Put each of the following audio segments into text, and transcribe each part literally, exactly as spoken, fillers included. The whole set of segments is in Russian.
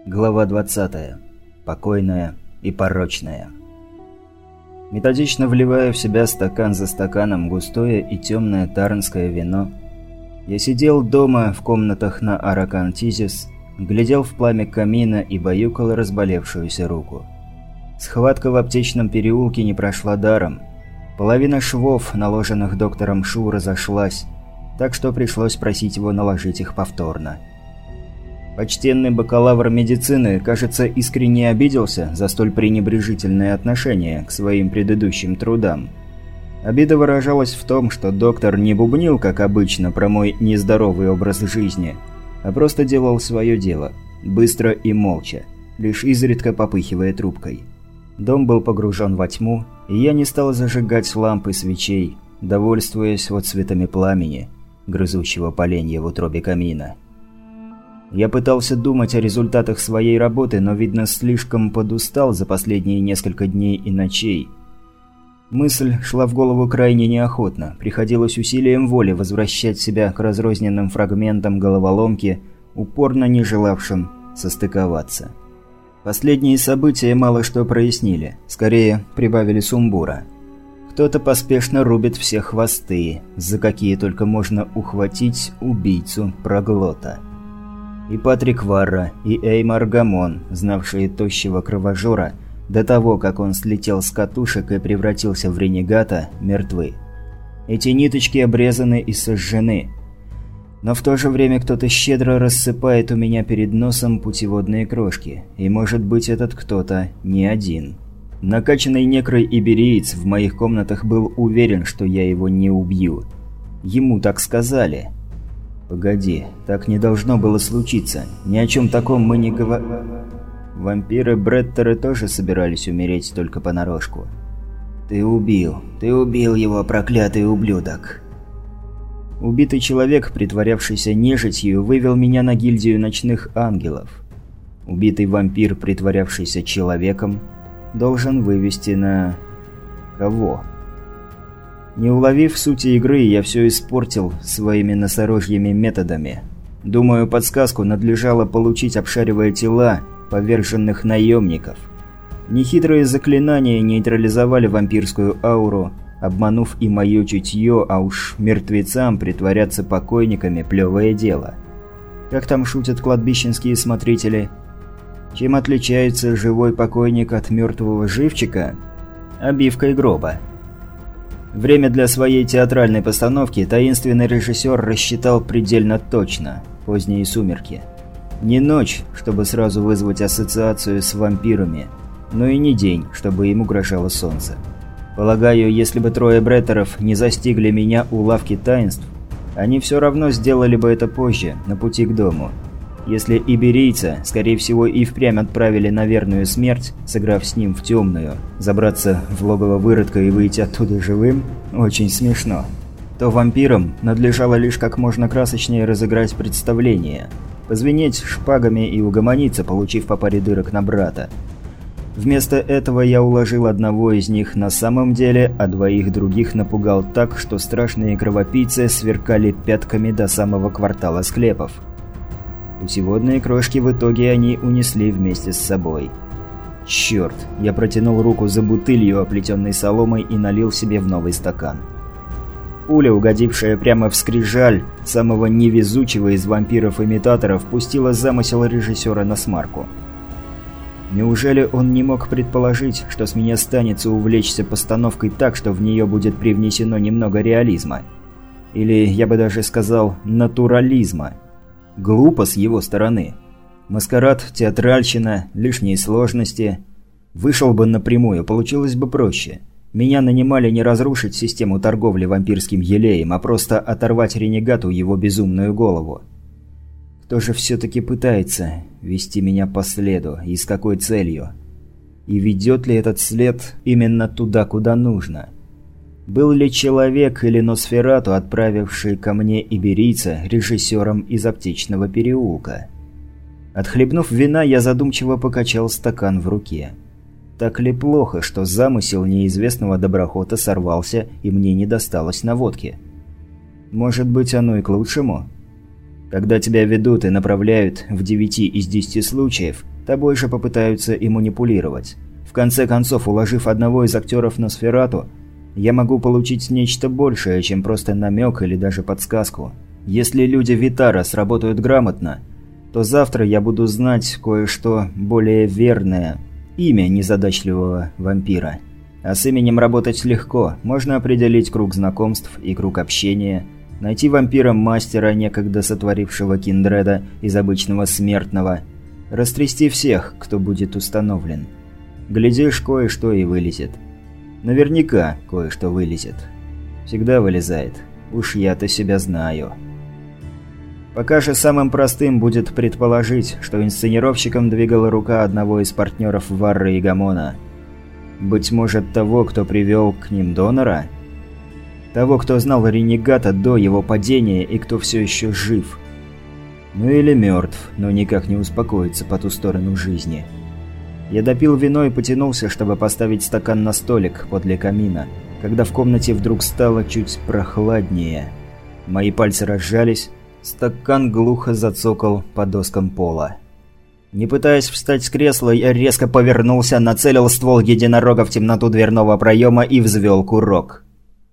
Глава двадцатая. Покойная и порочная. Методично вливая в себя стакан за стаканом густое и темное тарнское вино, я сидел дома в комнатах на Аракантизис, глядел в пламя камина и баюкал разболевшуюся руку. Схватка в аптечном переулке не прошла даром. Половина швов, наложенных доктором Шу, разошлась, так что пришлось просить его наложить их повторно. Почтенный бакалавр медицины, кажется, искренне обиделся за столь пренебрежительное отношение к своим предыдущим трудам. Обида выражалась в том, что доктор не бубнил, как обычно, про мой нездоровый образ жизни, а просто делал свое дело, быстро и молча, лишь изредка попыхивая трубкой. Дом был погружен во тьму, и я не стал зажигать лампы свечей, довольствуясь отцветами пламени, грызущего поленья в утробе камина. Я пытался думать о результатах своей работы, но, видно, слишком подустал за последние несколько дней и ночей. Мысль шла в голову крайне неохотно, приходилось усилием воли возвращать себя к разрозненным фрагментам головоломки, упорно не желавшим состыковаться. Последние события мало что прояснили, скорее прибавили сумбура. Кто-то поспешно рубит все хвосты, за какие только можно ухватить убийцу-проглота. И Патрик Варра, и Эймар Гамон, знавшие тощего кровожора, до того, как он слетел с катушек и превратился в ренегата, мертвы. Эти ниточки обрезаны и сожжены. Но в то же время кто-то щедро рассыпает у меня перед носом путеводные крошки, и может быть этот кто-то не один. Накачанный некрой ибериец в моих комнатах был уверен, что я его не убью. Ему так сказали. Погоди, так не должно было случиться. Ни о чем таком мы не говорили. Вампиры-бреттеры тоже собирались умереть только понарошку. Ты убил. Ты убил его, проклятый ублюдок. Убитый человек, притворявшийся нежитью, вывел меня на гильдию ночных ангелов. Убитый вампир, притворявшийся человеком, должен вывести на... кого? Не уловив сути игры, я все испортил своими носорожьими методами. Думаю, подсказку надлежало получить, обшаривая тела поверженных наемников. Нехитрые заклинания нейтрализовали вампирскую ауру, обманув и мое чутье, а уж мертвецам притворяться покойниками – плевое дело. Как там шутят кладбищенские смотрители? Чем отличается живой покойник от мертвого живчика? Обивкой гроба. Время для своей театральной постановки таинственный режиссер рассчитал предельно точно – поздние сумерки. Не ночь, чтобы сразу вызвать ассоциацию с вампирами, но и не день, чтобы им угрожало солнце. Полагаю, если бы трое бреттеров не застигли меня у лавки таинств, они все равно сделали бы это позже, на пути к дому. Если иберийца, скорее всего, и впрямь отправили на верную смерть, сыграв с ним в темную, забраться в логово выродка и выйти оттуда живым – очень смешно. То вампирам надлежало лишь как можно красочнее разыграть представление, позвенеть шпагами и угомониться, получив по паре дырок на брата. Вместо этого я уложил одного из них на самом деле, а двоих других напугал так, что страшные кровопийцы сверкали пятками до самого квартала склепов. Путеводные крошки в итоге они унесли вместе с собой. Черт, я протянул руку за бутылью, оплетенной соломой, и налил себе в новый стакан. Пуля, угодившая прямо в скрижаль самого невезучего из вампиров-имитаторов, пустила замысел режиссера на смарку. Неужели он не мог предположить, что с меня станется увлечься постановкой так, что в нее будет привнесено немного реализма? Или, я бы даже сказал, натурализма? Глупо с его стороны. Маскарад, театральщина, лишние сложности. Вышел бы напрямую, получилось бы проще. Меня нанимали не разрушить систему торговли вампирским елеем, а просто оторвать ренегату его безумную голову. Кто же все-таки пытается вести меня по следу и с какой целью? И ведет ли этот след именно туда, куда нужно? Был ли человек или Носферату, отправивший ко мне иберийца, режиссером из аптечного переулка? Отхлебнув вина, я задумчиво покачал стакан в руке. Так ли плохо, что замысел неизвестного доброхота сорвался и мне не досталось на водке? Может быть, оно и к лучшему? Когда тебя ведут и направляют в девяти из десяти случаев, тобой же попытаются и манипулировать. В конце концов, уложив одного из актеров на Сферату, я могу получить нечто большее, чем просто намек или даже подсказку. Если люди Витара сработают грамотно, то завтра я буду знать кое-что более верное. Имя незадачливого вампира. А с именем работать легко. Можно определить круг знакомств и круг общения. Найти вампира-мастера, некогда сотворившего Киндреда из обычного смертного. Растрясти всех, кто будет установлен. Глядишь, кое-что и вылезет. Наверняка кое-что вылезет. Всегда вылезает. Уж я-то себя знаю. Пока же самым простым будет предположить, что инсценировщиком двигала рука одного из партнеров Варры и Гамона. Быть может, того, кто привел к ним донора? Того, кто знал ренегата до его падения и кто все еще жив. Ну или мертв, но никак не успокоится по ту сторону жизни. Я допил вино и потянулся, чтобы поставить стакан на столик подле камина, когда в комнате вдруг стало чуть прохладнее. Мои пальцы разжались, стакан глухо зацокал по доскам пола. Не пытаясь встать с кресла, я резко повернулся, нацелил ствол единорога в темноту дверного проема и взвел курок.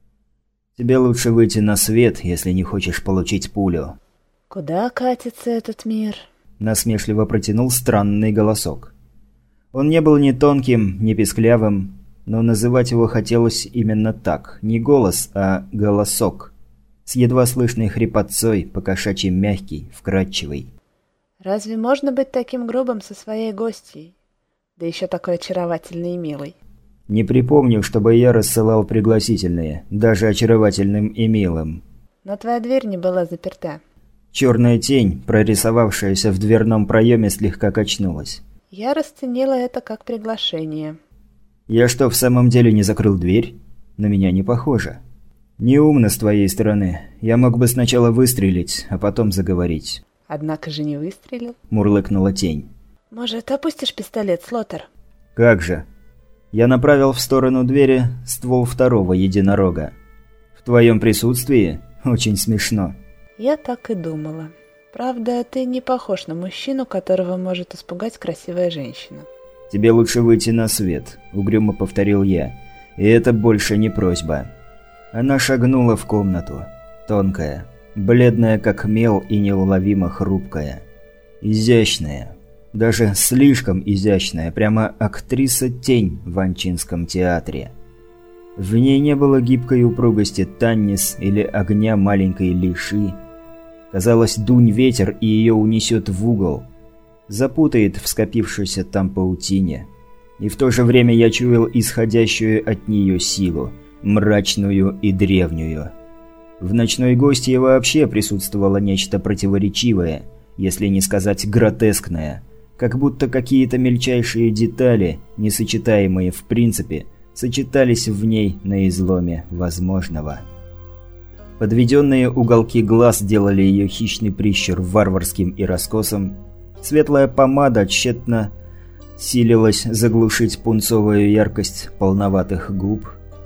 Тебе лучше выйти на свет, если не хочешь получить пулю. «Куда катится этот мир?» – насмешливо протянул странный голосок. Он не был ни тонким, ни писклявым, но называть его хотелось именно так. Не голос, а голосок. С едва слышной хрипотцой, покошачьи мягкий, вкрадчивый. «Разве можно быть таким грубым со своей гостьей? Да еще такой очаровательный и милый». Не припомню, чтобы я рассылал пригласительные, даже очаровательным и милым. Но твоя дверь не была заперта. Черная тень, прорисовавшаяся в дверном проеме, слегка качнулась. Я расценила это как приглашение. Я что, в самом деле не закрыл дверь? На меня не похоже. Неумно с твоей стороны. Я мог бы сначала выстрелить, а потом заговорить. Однако же не выстрелил. Мурлыкнула тень. Может, опустишь пистолет, Слоттер? Как же? Я направил в сторону двери ствол второго единорога. В твоем присутствии? Очень смешно. Я так и думала. Правда, ты не похож на мужчину, которого может испугать красивая женщина. Тебе лучше выйти на свет, угрюмо повторил я. И это больше не просьба. Она шагнула в комнату. Тонкая, бледная как мел и неуловимо хрупкая. Изящная. Даже слишком изящная, прямо актриса-тень в Анчинском театре. В ней не было гибкой упругости Таннис или огня маленькой Лиши. Казалось, дунь ветер и ее унесет в угол. Запутает в скопившейся там паутине. И в то же время я чуял исходящую от нее силу, мрачную и древнюю. В ночной гостье вообще присутствовало нечто противоречивое, если не сказать гротескное. Как будто какие-то мельчайшие детали, несочетаемые в принципе, сочетались в ней на изломе возможного. Подведенные уголки глаз делали ее хищный прищур варварским и раскосом. Светлая помада тщетно силилась заглушить пунцовую яркость полноватых губ.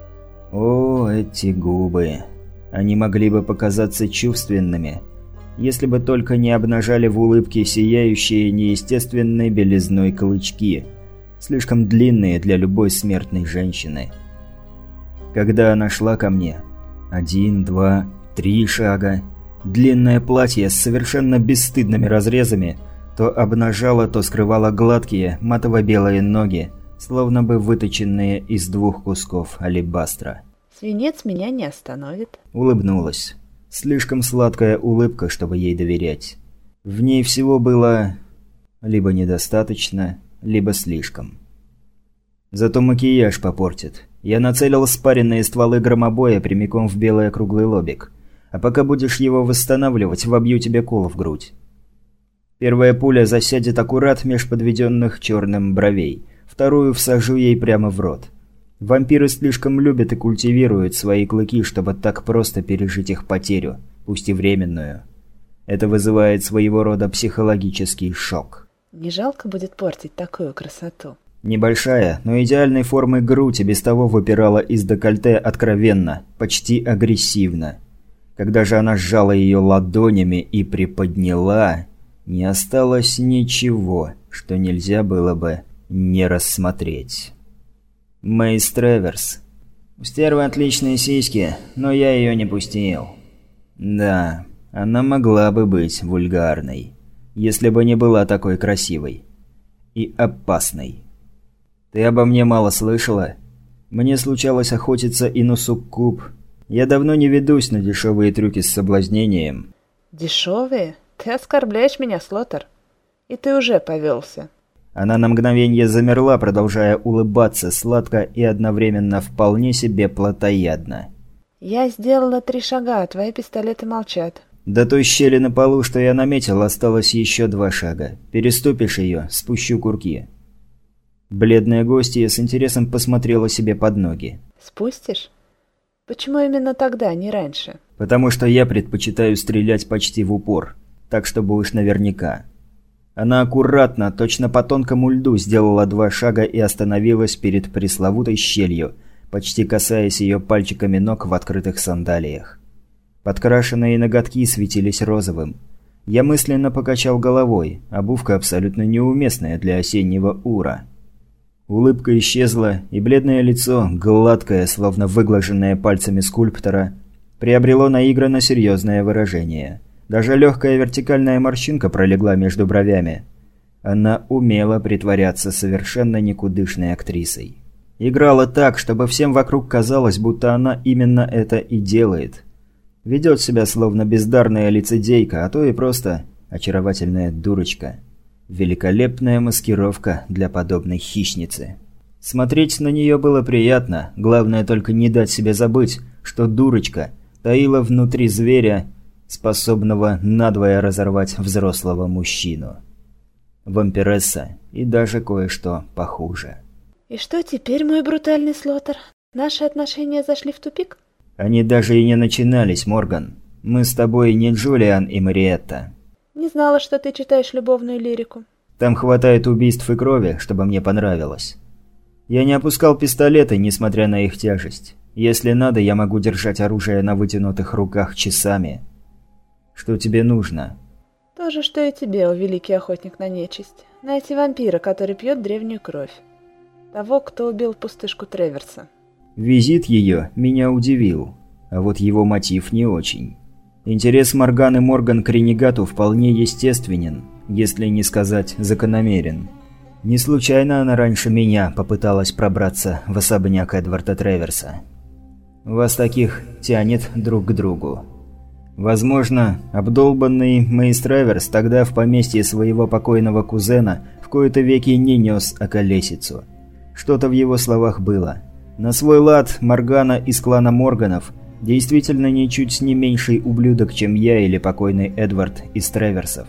О, эти губы! Они могли бы показаться чувственными, если бы только не обнажали в улыбке сияющие неестественной белизной клычки, слишком длинные для любой смертной женщины. Когда она шла ко мне, один, два, три шага, длинное платье с совершенно бесстыдными разрезами то обнажало, то скрывало гладкие, матово-белые ноги, словно бы выточенные из двух кусков алебастра. «Свинец меня не остановит», — улыбнулась. Слишком сладкая улыбка, чтобы ей доверять. В ней всего было либо недостаточно, либо слишком. Зато макияж попортит. Я нацелил спаренные стволы громобоя прямиком в белый округлый лобик. А пока будешь его восстанавливать, вобью тебе кол в грудь. Первая пуля засядет аккурат меж подведенных черным бровей. Вторую всажу ей прямо в рот. Вампиры слишком любят и культивируют свои клыки, чтобы так просто пережить их потерю, пусть и временную. Это вызывает своего рода психологический шок. Не жалко будет портить такую красоту? Небольшая, но идеальной формы грудь и без того выпирала из декольте откровенно, почти агрессивно. Когда же она сжала ее ладонями и приподняла, Не осталось ничего, что нельзя было бы не рассмотреть. Мейс Треверс. У стервы отличные сиськи, но я ее не пустил. Да, она могла бы быть вульгарной, если бы не была такой красивой. И опасной. Ты обо мне мало слышала? Мне случалось охотиться и на суккуб. Я давно не ведусь на дешевые трюки с соблазнением. Дешевые? Ты оскорбляешь меня, Слотер. И ты уже повелся. Она на мгновение замерла, продолжая улыбаться сладко и одновременно вполне себе плотоядно. Я сделала три шага, а твои пистолеты молчат. До той щели на полу, что я наметил, осталось еще два шага. Переступишь ее, спущу курки. Бледная гостья с интересом посмотрела себе под ноги. Спустишь? Почему именно тогда, не раньше? Потому что я предпочитаю стрелять почти в упор. Так, чтобы уж наверняка. Она аккуратно, точно по тонкому льду, сделала два шага и остановилась перед пресловутой щелью, почти касаясь ее пальчиками ног в открытых сандалиях. Подкрашенные ноготки светились розовым. Я мысленно покачал головой, обувка абсолютно неуместная для осеннего ура. Улыбка исчезла, и бледное лицо, гладкое, словно выглаженное пальцами скульптора, приобрело наигранно серьезное выражение. Даже легкая вертикальная морщинка пролегла между бровями. Она умела притворяться совершенно никудышной актрисой. Играла так, чтобы всем вокруг казалось, будто она именно это и делает. Ведет себя словно бездарная лицедейка, а то и просто очаровательная дурочка. Великолепная маскировка для подобной хищницы. Смотреть на нее было приятно, главное только не дать себе забыть, что дурочка таила внутри зверя, способного надвое разорвать взрослого мужчину. Вампиресса и даже кое-что похуже. И что теперь, мой брутальный Слотер? Наши отношения зашли в тупик? Они даже и не начинались, Морган. Мы с тобой не Джулиан и Мариетта. Не знала, что ты читаешь любовную лирику. Там хватает убийств и крови, чтобы мне понравилось. Я не опускал пистолеты, несмотря на их тяжесть. Если надо, я могу держать оружие на вытянутых руках часами. Что тебе нужно? То же, что и тебе, о великий охотник на нечисть. Найти вампира, который пьет древнюю кровь. Того, кто убил пустышку Треверса. Визит ее меня удивил, а вот его мотив не очень. Интерес Морганы Морган к ренегату вполне естественен, если не сказать закономерен. Не случайно она раньше меня попыталась пробраться в особняк Эдварда Треверса. Вас таких тянет друг к другу. Возможно, обдолбанный Мейс Треверс тогда в поместье своего покойного кузена в кои-то веки не нес околесицу. Что-то в его словах было. На свой лад Моргана из клана Морганов действительно ничуть не меньший ублюдок, чем я или покойный Эдвард из Треверсов.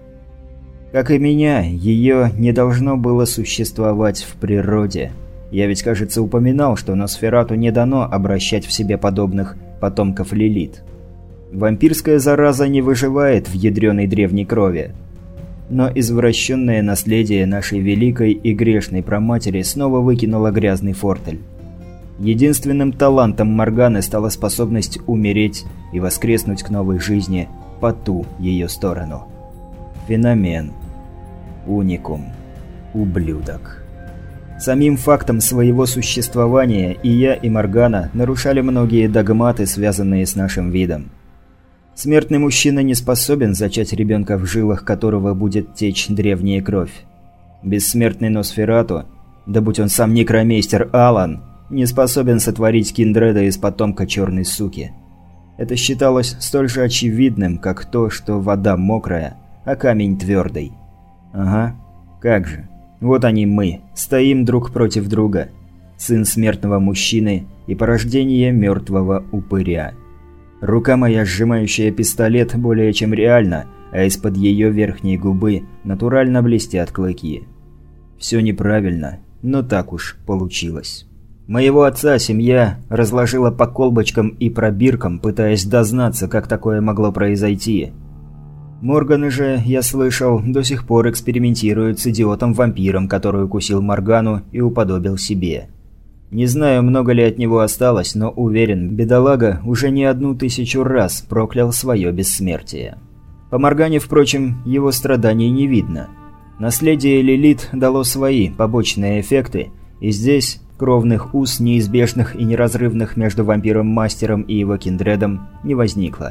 Как и меня, ее не должно было существовать в природе. Я ведь, кажется, упоминал, что Носферату не дано обращать в себе подобных потомков Лилит. Вампирская зараза не выживает в ядреной древней крови. Но извращенное наследие нашей великой и грешной праматери снова выкинуло грязный фортель. Единственным талантом Морганы стала способность умереть и воскреснуть к новой жизни по ту ее сторону. Феномен. Уникум. Ублюдок. Самим фактом своего существования и я, и Моргана нарушали многие догматы, связанные с нашим видом. Смертный мужчина не способен зачать ребенка, в жилах которого будет течь древняя кровь. Бессмертный Носферату, да будь он сам некромейстер Алан, не способен сотворить Киндреда из потомка черной суки. Это считалось столь же очевидным, как то, что вода мокрая, а камень твердый. Ага, как же. Вот они мы, стоим друг против друга. Сын смертного мужчины и порождение мертвого упыря. Рука моя, сжимающая пистолет, более чем реально, а из-под ее верхней губы натурально блестят клыки. Все неправильно, но так уж получилось. Моего отца семья разложила по колбочкам и пробиркам, пытаясь дознаться, как такое могло произойти. Морганы же, я слышал, до сих пор экспериментируют с идиотом-вампиром, который укусил Моргану и уподобил себе. Не знаю, много ли от него осталось, но уверен, бедолага уже не одну тысячу раз проклял свое бессмертие. По Моргане, впрочем, его страданий не видно. Наследие Лилит дало свои побочные эффекты, и здесь кровных уз, неизбежных и неразрывных между вампиром-мастером и его киндредом, не возникло.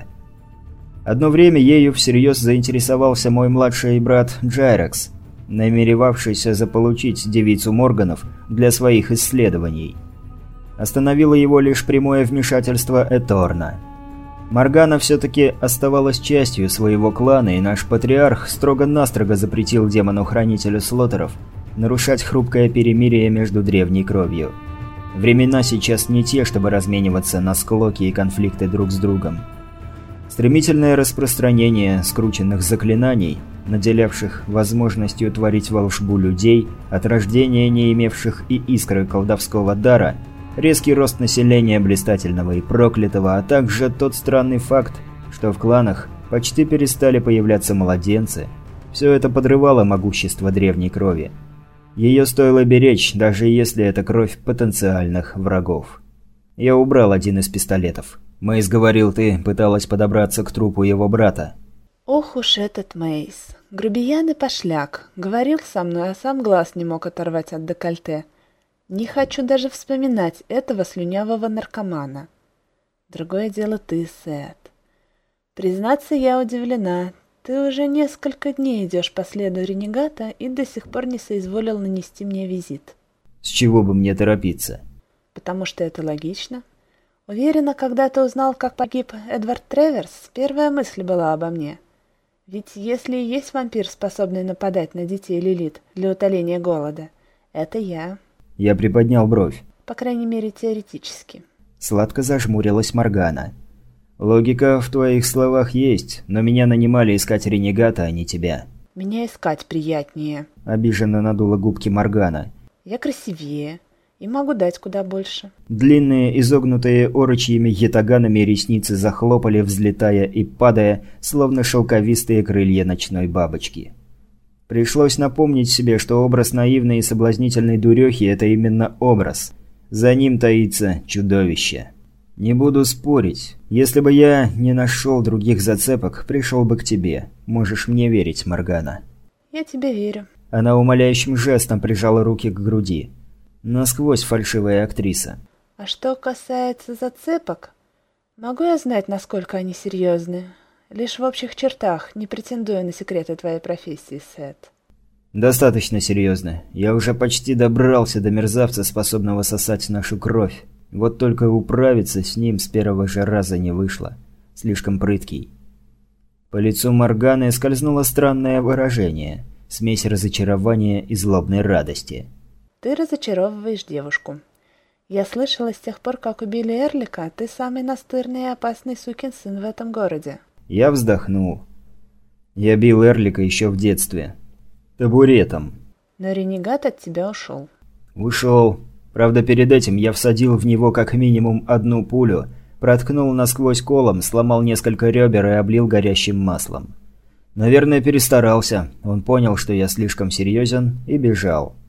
Одно время ею всерьез заинтересовался мой младший брат Джайрекс, намеревавшийся заполучить девицу Морганов для своих исследований. Остановило его лишь прямое вмешательство Эторна. Моргана все-таки оставалась частью своего клана, и наш патриарх строго-настрого запретил демону-хранителю Слоттеров нарушать хрупкое перемирие между древней кровью. Времена сейчас не те, чтобы размениваться на склоки и конфликты друг с другом. Стремительное распространение скрученных заклинаний, наделявших возможностью творить волшбу людей, от рождения не имевших и искры колдовского дара, резкий рост населения блистательного и проклятого, а также тот странный факт, что в кланах почти перестали появляться младенцы, все это подрывало могущество древней крови. Ее стоило беречь, даже если это кровь потенциальных врагов. Я убрал один из пистолетов. Мэйс говорил, ты пыталась подобраться к трупу его брата. Ох уж этот Мэйс. Грубиян и пошляк. Говорил со мной, а сам глаз не мог оторвать от декольте. Не хочу даже вспоминать этого слюнявого наркомана. Другое дело ты, Сет. Признаться, я удивлена. Ты уже несколько дней идешь по следу ренегата и до сих пор не соизволил нанести мне визит. С чего бы мне торопиться? Потому что это логично. Уверена, когда ты узнал, как погиб Эдвард Треверс, первая мысль была обо мне. Ведь если и есть вампир, способный нападать на детей Лилит для утоления голода, это я. Я приподнял бровь. По крайней мере, теоретически. Сладко зажмурилась Моргана. Логика в твоих словах есть, но меня нанимали искать ренегата, а не тебя. Меня искать приятнее. Обиженно надула губки Моргана. Я красивее и могу дать куда больше. Длинные, изогнутые орочьими ятаганами ресницы захлопали, взлетая и падая, словно шелковистые крылья ночной бабочки. Пришлось напомнить себе, что образ наивной и соблазнительной дурехи – это именно образ. За ним таится чудовище. Не буду спорить. Если бы я не нашел других зацепок, пришел бы к тебе. Можешь мне верить, Моргана. Я тебе верю. Она умоляющим жестом прижала руки к груди. Насквозь фальшивая актриса. А что касается зацепок, могу я знать, насколько они серьезны? Лишь в общих чертах, не претендуя на секреты твоей профессии, Сет. Достаточно серьезно. Я уже почти добрался до мерзавца, способного сосать нашу кровь. Вот только управиться с ним с первого же раза не вышло. Слишком прыткий. По лицу Морганы скользнуло странное выражение. Смесь разочарования и злобной радости. Ты разочаровываешь девушку. Я слышала, с тех пор, как убили Эрлика, ты самый настырный и опасный сукин сын в этом городе. Я вздохнул. Я бил Эрлика еще в детстве. Табуретом. Но ренегат от тебя ушел. Ушел. Правда, перед этим я всадил в него как минимум одну пулю, проткнул насквозь колом, сломал несколько ребер и облил горящим маслом. Наверное, перестарался. Он понял, что я слишком серьезен, и бежал.